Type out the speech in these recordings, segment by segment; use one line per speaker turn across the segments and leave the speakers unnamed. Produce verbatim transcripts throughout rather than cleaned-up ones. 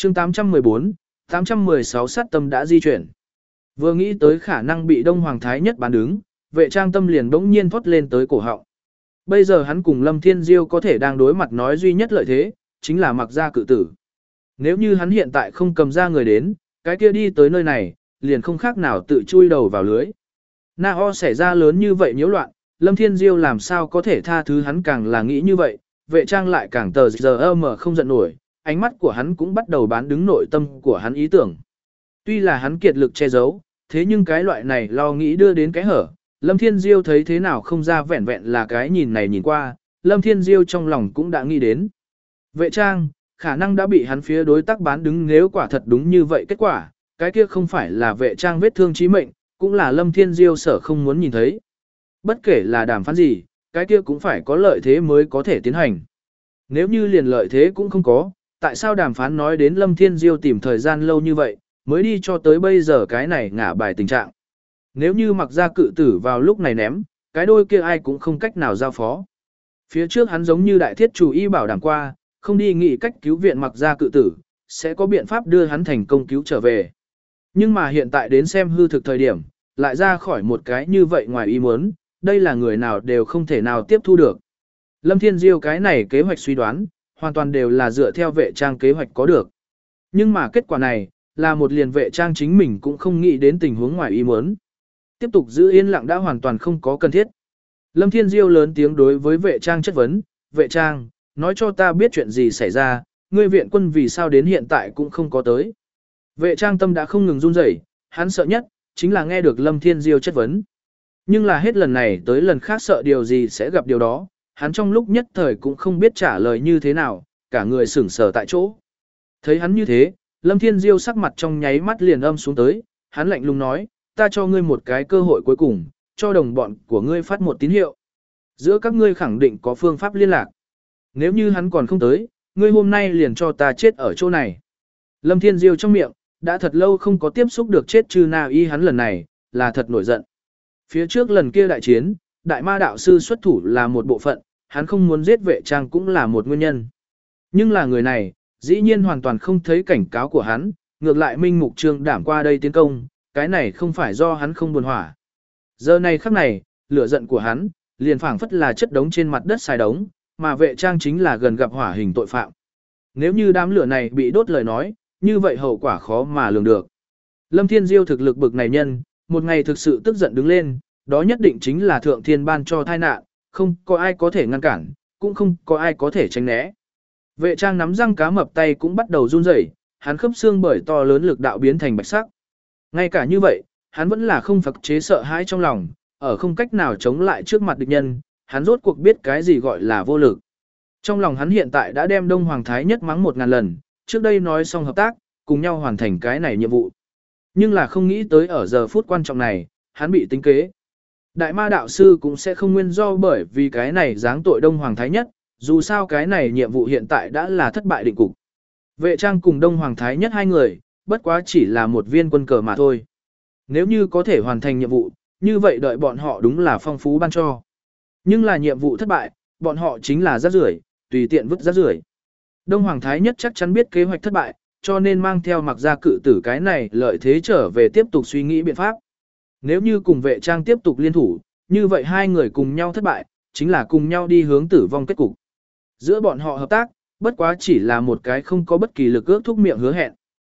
chương tám trăm mười bốn, tám trăm mười sáu sát tâm đã di chuyển. Vừa nghĩ tới khả năng bị Đông Hoàng Thái Nhất bán đứng, vệ trang tâm liền bỗng nhiên thoát lên tới cổ họng. Bây giờ hắn cùng Lâm Thiên Diêu có thể đang đối mặt nói duy nhất lợi thế, chính là mặc ra cự tử. Nếu như hắn hiện tại không cầm ra người đến, cái kia đi tới nơi này, liền không khác nào tự chui đầu vào lưới. Na Ho xảy ra lớn như vậy nhiễu loạn, Lâm Thiên Diêu làm sao có thể tha thứ hắn, càng là nghĩ như vậy, vệ trang lại càng tờ giờ mở không giận nổi, ánh mắt của hắn cũng bắt đầu bán đứng nội tâm của hắn ý tưởng. Tuy là hắn kiệt lực che giấu, thế nhưng cái loại này lo nghĩ đưa đến cái hở, Lâm Thiên Diêu thấy thế nào không ra vẹn vẹn là cái nhìn này nhìn qua, Lâm Thiên Diêu trong lòng cũng đã nghĩ đến. Vệ trang, khả năng đã bị hắn phía đối tác bán đứng, nếu quả thật đúng như vậy kết quả, cái kia không phải là vệ trang vết thương chí mệnh, cũng là Lâm Thiên Diêu sở không muốn nhìn thấy. Bất kể là đàm phán gì, cái kia cũng phải có lợi thế mới có thể tiến hành. Nếu như liền lợi thế cũng không có, tại sao đàm phán nói đến Lâm Thiên Diêu tìm thời gian lâu như vậy, mới đi cho tới bây giờ cái này ngả bài tình trạng. Nếu như mặc ra cự tử vào lúc này ném, cái đôi kia ai cũng không cách nào giao phó. Phía trước hắn giống như đại thiết chủ y bảo đảm qua, không đi nghĩ cách cứu viện mặc ra cự tử, sẽ có biện pháp đưa hắn thành công cứu trở về. Nhưng mà hiện tại đến xem hư thực thời điểm, lại ra khỏi một cái như vậy ngoài ý muốn, đây là người nào đều không thể nào tiếp thu được. Lâm Thiên Diêu cái này kế hoạch suy đoán, hoàn toàn đều là dựa theo vệ trang kế hoạch có được. Nhưng mà kết quả này, là một liền vệ trang chính mình cũng không nghĩ đến tình huống ngoài ý muốn. Tiếp tục giữ yên lặng đã hoàn toàn không có cần thiết. Lâm Thiên Diêu lớn tiếng đối với vệ trang chất vấn, vệ trang, nói cho ta biết chuyện gì xảy ra, ngươi viện quân vì sao đến hiện tại cũng không có tới. Vệ trang tâm đã không ngừng run rẩy, hắn sợ nhất, chính là nghe được Lâm Thiên Diêu chất vấn. Nhưng là hết lần này tới lần khác sợ điều gì sẽ gặp điều đó, hắn trong lúc nhất thời cũng không biết trả lời như thế nào, cả người sững sờ tại chỗ. Thấy hắn như thế, Lâm Thiên Diêu sắc mặt trong nháy mắt liền âm xuống tới, hắn lạnh lùng nói, ta cho ngươi một cái cơ hội cuối cùng, cho đồng bọn của ngươi phát một tín hiệu. Giữa các ngươi khẳng định có phương pháp liên lạc. Nếu như hắn còn không tới, ngươi hôm nay liền cho ta chết ở chỗ này. Lâm Thiên Diêu trong miệng, đã thật lâu không có tiếp xúc được chết chư Na Y, hắn lần này, là thật nổi giận. Phía trước lần kia đại chiến, đại ma đạo sư xuất thủ là một bộ phận, hắn không muốn giết vệ trang cũng là một nguyên nhân. Nhưng là người này, dĩ nhiên hoàn toàn không thấy cảnh cáo của hắn, ngược lại minh mục trương đảm qua đây tiến công, cái này không phải do hắn không buồn hỏa. Giờ này khắc này, lửa giận của hắn, liền phảng phất là chất đống trên mặt đất xài đống, mà vệ trang chính là gần gặp hỏa hình tội phạm. Nếu như đám lửa này bị đốt lời nói, như vậy hậu quả khó mà lường được. Lâm Thiên Diêu thực lực bực này nhân, một ngày thực sự tức giận đứng lên, đó nhất định chính là thượng thiên ban cho tai nạn, không có ai có thể ngăn cản, cũng không có ai có thể tránh né. Vệ trang nắm răng cá mập tay cũng bắt đầu run rẩy, hắn khớp xương bởi to lớn lực đạo biến thành bạch sắc. Ngay cả như vậy, hắn vẫn là không phật chế sợ hãi trong lòng, ở không cách nào chống lại trước mặt địch nhân, hắn rốt cuộc biết cái gì gọi là vô lực. Trong lòng hắn hiện tại đã đem Đông Hoàng Thái Nhất mắng một ngàn lần, trước đây nói xong hợp tác, cùng nhau hoàn thành cái này nhiệm vụ. Nhưng là không nghĩ tới ở giờ phút quan trọng này, hắn bị tính kế. Đại ma đạo sư cũng sẽ không nguyên do bởi vì cái này giáng tội Đông Hoàng Thái Nhất, dù sao cái này nhiệm vụ hiện tại đã là thất bại định cục. Vệ trang cùng Đông Hoàng Thái Nhất hai người, bất quá chỉ là một viên quân cờ mà thôi. Nếu như có thể hoàn thành nhiệm vụ, như vậy đợi bọn họ đúng là phong phú ban cho. Nhưng là nhiệm vụ thất bại, bọn họ chính là rác rưởi, tùy tiện vứt rác rưởi. Đông Hoàng Thái Nhất chắc chắn biết kế hoạch thất bại, cho nên mang theo mặc ra cự tử cái này lợi thế trở về tiếp tục suy nghĩ biện pháp. Nếu như cùng vệ trang tiếp tục liên thủ, như vậy hai người cùng nhau thất bại, chính là cùng nhau đi hướng tử vong kết cục. Giữa bọn họ hợp tác, bất quá chỉ là một cái không có bất kỳ lực ước thúc miệng hứa hẹn.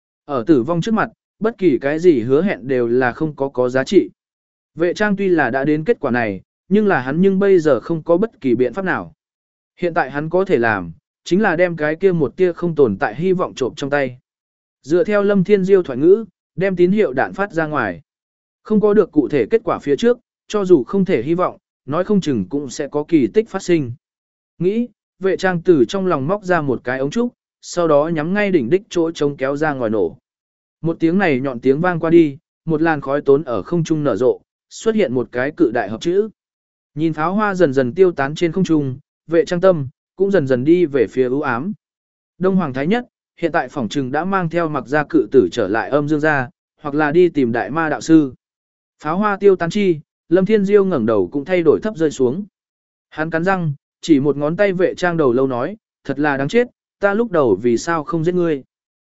Ở tử vong trước mặt, bất kỳ cái gì hứa hẹn đều là không có có giá trị. Vệ trang tuy là đã đến kết quả này, nhưng là hắn nhưng bây giờ không có bất kỳ biện pháp nào. Hiện tại hắn có thể làm, chính là đem cái kia một tia không tồn tại hy vọng trộm trong tay. Dựa theo Lâm Thiên Diêu thoại ngữ, đem tín hiệu đạn phát ra ngoài. Không có được cụ thể kết quả phía trước, cho dù không thể hy vọng, nói không chừng cũng sẽ có kỳ tích phát sinh. Nghĩ, vệ trang từ trong lòng móc ra một cái ống trúc, sau đó nhắm ngay đỉnh đích chỗ trống kéo ra ngoài nổ. Một tiếng này nhọn tiếng vang qua đi, một làn khói tốn ở không trung nở rộ, xuất hiện một cái cự đại hợp chữ. Nhìn pháo hoa dần dần tiêu tán trên không trung, vệ trang tâm, cũng dần dần đi về phía ưu ám. Đông Hoàng Thái Nhất, hiện tại phỏng trừng đã mang theo mặc gia cự tử trở lại âm dương gia, hoặc là đi tìm đại ma đạo sư. Pháo hoa tiêu tán chi, Lâm Thiên Diêu ngẩng đầu cũng thay đổi thấp rơi xuống. Hắn cắn răng, chỉ một ngón tay vệ trang đầu lâu nói, thật là đáng chết, ta lúc đầu vì sao không giết ngươi.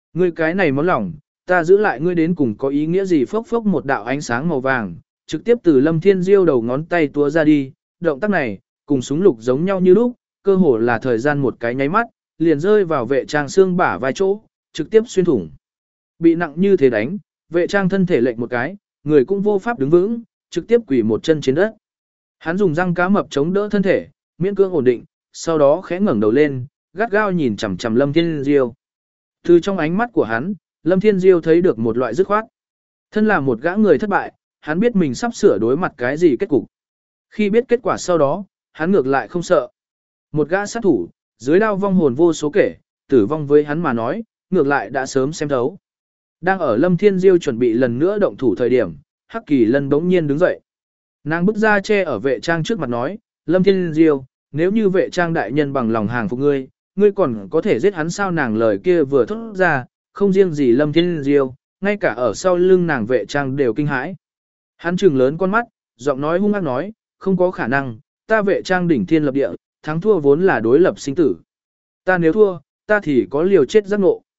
Ngươi cái này món lòng, ta giữ lại ngươi đến cùng có ý nghĩa gì? Phốc phốc một đạo ánh sáng màu vàng, trực tiếp từ Lâm Thiên Diêu đầu ngón tay túa ra đi, động tác này, cùng súng lục giống nhau như lúc, cơ hồ là thời gian một cái nháy mắt, liền rơi vào vệ trang xương bả vai chỗ, trực tiếp xuyên thủng. Bị nặng như thế đánh, vệ trang thân thể lệch một cái, người cũng vô pháp đứng vững, trực tiếp quỳ một chân trên đất. Hắn dùng răng cá mập chống đỡ thân thể, miễn cưỡng ổn định, sau đó khẽ ngẩng đầu lên, gắt gao nhìn chằm chằm Lâm Thiên Diêu. Từ trong ánh mắt của hắn, Lâm Thiên Diêu thấy được một loại dứt khoát. Thân là một gã người thất bại, hắn biết mình sắp sửa đối mặt cái gì kết cục. Khi biết kết quả sau đó, hắn ngược lại không sợ. Một gã sát thủ, dưới đao vong hồn vô số kể, tử vong với hắn mà nói, ngược lại đã sớm xem thấu. Đang ở Lâm Thiên Diêu chuẩn bị lần nữa động thủ thời điểm, Hắc Kỳ Lân bỗng nhiên đứng dậy. Nàng bước ra che ở vệ trang trước mặt nói, Lâm Thiên Diêu, nếu như vệ trang đại nhân bằng lòng hàng phục ngươi, ngươi còn có thể giết hắn sao? Nàng lời kia vừa thốt ra, không riêng gì Lâm Thiên Diêu, ngay cả ở sau lưng nàng vệ trang đều kinh hãi. Hắn trừng lớn con mắt, giọng nói hung ác nói, không có khả năng, ta vệ trang đỉnh thiên lập địa, thắng thua vốn là đối lập sinh tử. Ta nếu thua, ta thì có liều chết giác ngộ.